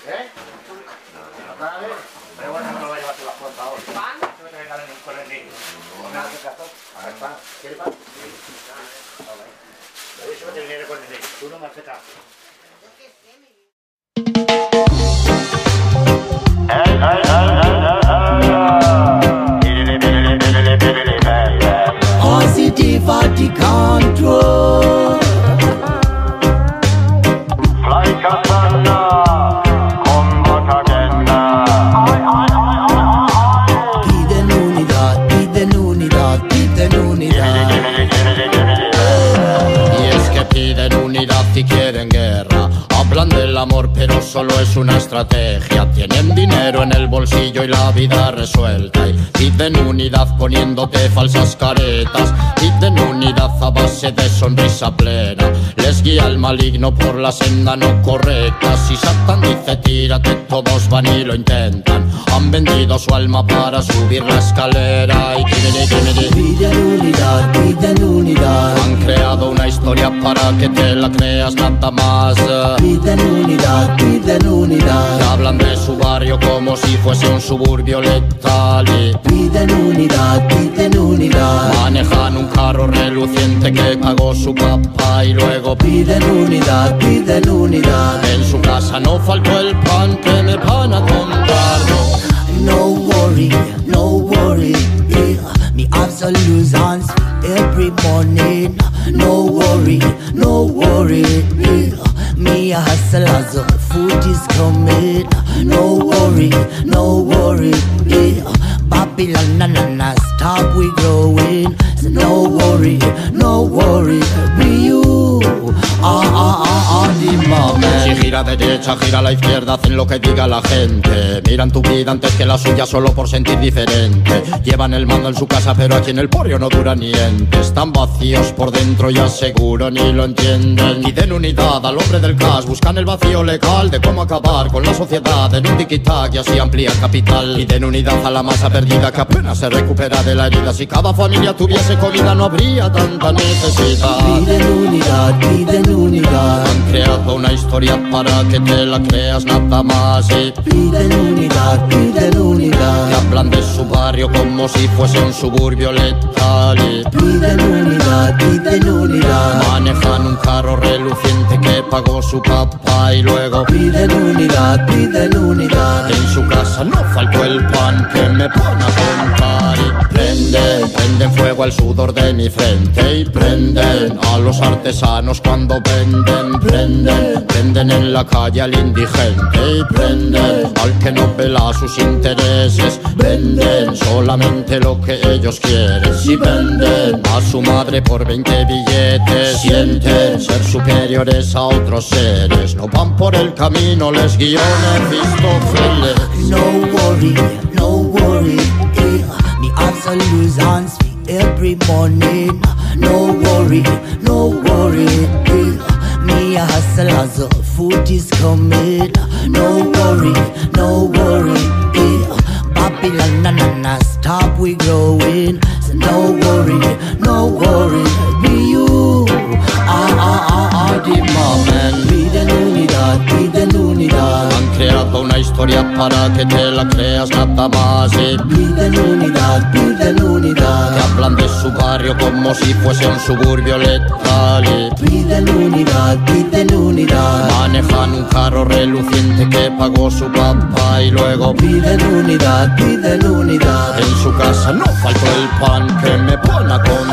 ¿Eh? ¿No cabe? Pero bueno, no lo va a llevar las cuentas ahora. ¿Pan? Se me tiene que caer con el niño. A ver, pan. ¿Quieres pan? Sí. Eso me tiene que ir con el niño. Tú no me haces caso. Positive at the control. Fly Katana, come back again now. Piden unidad, piden unidad, piden unidad. Y es que piden unidad y quieren guerra. Hablan del amor pero solo es una estrategia. Tienen dinero en el bolsillo y la vida resuelta. Y piden unidad poniéndote falsas caretas. Piden unidad a base de sonrisa plena. Les guía el maligno por la senda no correcta. Si Satán dice tírate, todos van y lo intentan. Han vendido su alma para subir la escalera. Y piden unidad, piden unidad. Han creado una historia para que te la creas nada más. Piden unidad, piden unidad. Te hablan de su barrio como si fuese un suburbio letal. Y piden unidad, piden unidad. manejan un carro reluciente que pagó su papá. Y luego piden unidad, piden unidad. en su casa no faltó el pan que me van a comprar. No worry, no worry. Me have solutions every morning. No worry, no worry. Me a hustle as food is coming. No worry, no worry. Babylon na stop we growing. So no worry, no worry. Be you. The moment. Si gira derecha, gira a la izquierda, hacen lo que diga la gente. Miran tu vida antes que la suya solo por sentir diferente. Llevan el mando en su casa pero aquí en el porrio no dura niente. Están vacíos por dentro y aseguro ni lo entienden. Piden unidad al hombre del cash, buscan el vacío legal de cómo acabar con la sociedad en un tiki-tac y así amplían capital. Piden unidad a la masa perdida que apenas se recupera de la herida. Si cada familia tuviese comida no habría tanta necesidad. Piden unidad, piden unidad. Han creado una historia para que te la creas nada más. Y piden unidad, piden unidad. te hablan de su barrio como si fuese un suburbio letal. Y piden unidad, piden unidad. manejan un carro reluciente que pagó su papá. Y luego piden unidad, piden unidad. en su casa no faltó el pan que me pone a contar. Y prenden fuego al sudor de mi frente. Y prenden a los artesanos cuando venden. Prenden en la calle al indigente. Y prenden al que no pela sus intereses. Venden solamente lo que ellos quieren. Si venden a su madre por 20 billetes, sienten ser superiores a otros seres. No van por el camino, les guió Mefistófeles. No worry, no worry. Me have solutions every morning. No worry, no worry. Me a hustle as food is coming. No worry, no worry. Babylon na stop we growing. So no worry, no worry. Be you. The moment. Piden unidad, piden unidad. Han creado una historia para que te la creas nada más. Y piden unidad, piden unidad. te hablan de su barrio como si fuese un suburbio letal. Y piden unidad, piden unidad. manejan un carro reluciente que pagó su papá. Y luego piden unidad, piden unidad. en su casa no faltó el pan que me pone a contar.